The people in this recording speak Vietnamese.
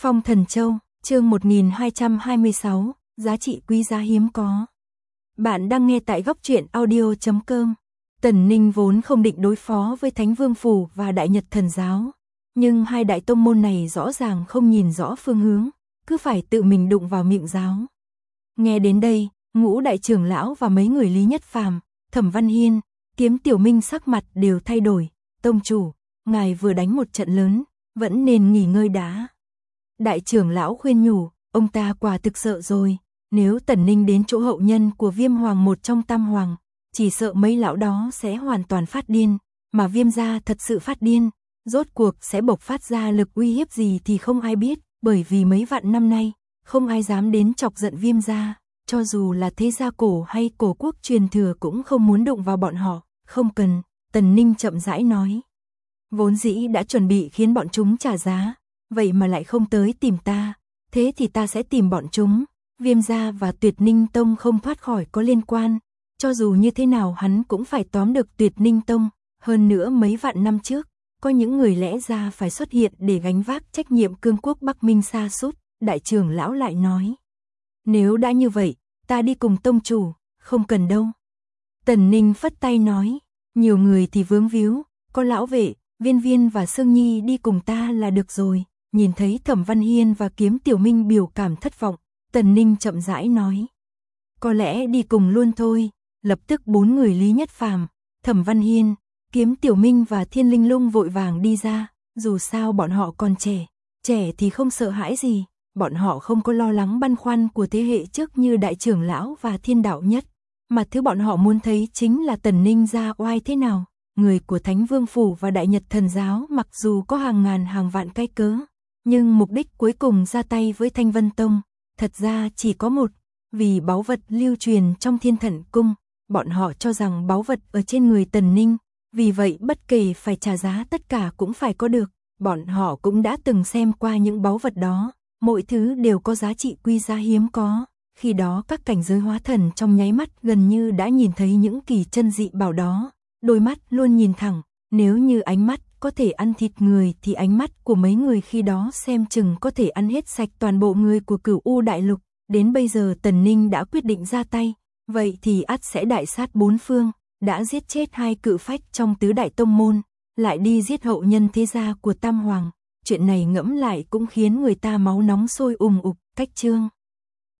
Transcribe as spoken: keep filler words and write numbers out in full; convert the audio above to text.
Phong Thần Châu, chương một nghìn hai trăm hai mươi sáu, giá trị quý giá hiếm có. Bạn đang nghe tại góc truyện audio chấm com. Tần Ninh vốn không định đối phó với Thánh Vương Phủ và Đại Nhật Thần Giáo, nhưng hai đại tông môn này rõ ràng không nhìn rõ phương hướng, cứ phải tự mình đụng vào miệng giáo. Nghe đến đây, Ngũ đại trưởng lão và mấy người Lý Nhất Phàm, Thẩm Văn Hiên, Kiếm Tiểu Minh sắc mặt đều thay đổi. Tông chủ, ngài vừa đánh một trận lớn, vẫn nên nghỉ ngơi đã. Đại trưởng lão khuyên nhủ, ông ta quả thực sợ rồi, nếu Tần Ninh đến chỗ hậu nhân của Viêm Hoàng một trong Tam Hoàng, chỉ sợ mấy lão đó sẽ hoàn toàn phát điên, mà Viêm gia thật sự phát điên, rốt cuộc sẽ bộc phát ra lực uy hiếp gì thì không ai biết, bởi vì mấy vạn năm nay, không ai dám đến chọc giận Viêm gia, cho dù là thế gia cổ hay cổ quốc truyền thừa cũng không muốn đụng vào bọn họ, không cần, Tần Ninh chậm rãi nói. Vốn dĩ đã chuẩn bị khiến bọn chúng trả giá, vậy mà lại không tới tìm ta, thế thì ta sẽ tìm bọn chúng. Viêm gia và Tuyệt Ninh Tông không thoát khỏi có liên quan, cho dù như thế nào hắn cũng phải tóm được Tuyệt Ninh Tông, hơn nữa mấy vạn năm trước, có những người lẽ ra phải xuất hiện để gánh vác trách nhiệm cương quốc Bắc Minh sa sút. Đại trưởng lão lại nói, nếu đã như vậy, ta đi cùng tông chủ, không cần đâu. Tần Ninh phất tay nói, nhiều người thì vướng víu, có lão vệ, Viên Viên và Sương Nhi đi cùng ta là được rồi. Nhìn thấy Thẩm Văn Hiên và Kiếm Tiểu Minh biểu cảm thất vọng, Tần Ninh chậm rãi nói, có lẽ đi cùng luôn thôi. Lập tức bốn người Lý Nhất Phàm, Thẩm Văn Hiên, Kiếm Tiểu Minh và Thiên Linh Lung vội vàng đi ra, dù sao bọn họ còn trẻ, trẻ thì không sợ hãi gì, bọn họ không có lo lắng băn khoăn của thế hệ trước như đại trưởng lão và Thiên Đạo Nhất, mà thứ bọn họ muốn thấy chính là Tần Ninh ra oai thế nào. Người của Thánh Vương Phủ và Đại Nhật Thần Giáo mặc dù có hàng ngàn hàng vạn cái cớ, nhưng mục đích cuối cùng ra tay với Thanh Vân Tông, thật ra chỉ có một, vì báu vật lưu truyền trong Thiên Thận Cung, bọn họ cho rằng báu vật ở trên người Tần Ninh, vì vậy bất kể phải trả giá tất cả cũng phải có được, bọn họ cũng đã từng xem qua những báu vật đó, mỗi thứ đều có giá trị quý giá hiếm có, khi đó các cảnh giới hóa thần trong nháy mắt gần như đã nhìn thấy những kỳ chân dị bảo đó. Đôi mắt luôn nhìn thẳng, nếu như ánh mắt có thể ăn thịt người thì ánh mắt của mấy người khi đó xem chừng có thể ăn hết sạch toàn bộ người của Cửu U Đại Lục. Đến bây giờ Tần Ninh đã quyết định ra tay, vậy thì ắt sẽ đại sát bốn phương, đã giết chết hai cự phách trong tứ đại tông môn, lại đi giết hậu nhân thế gia của Tam Hoàng. Chuyện này ngẫm lại cũng khiến người ta máu nóng sôi ùm ục. Cách chương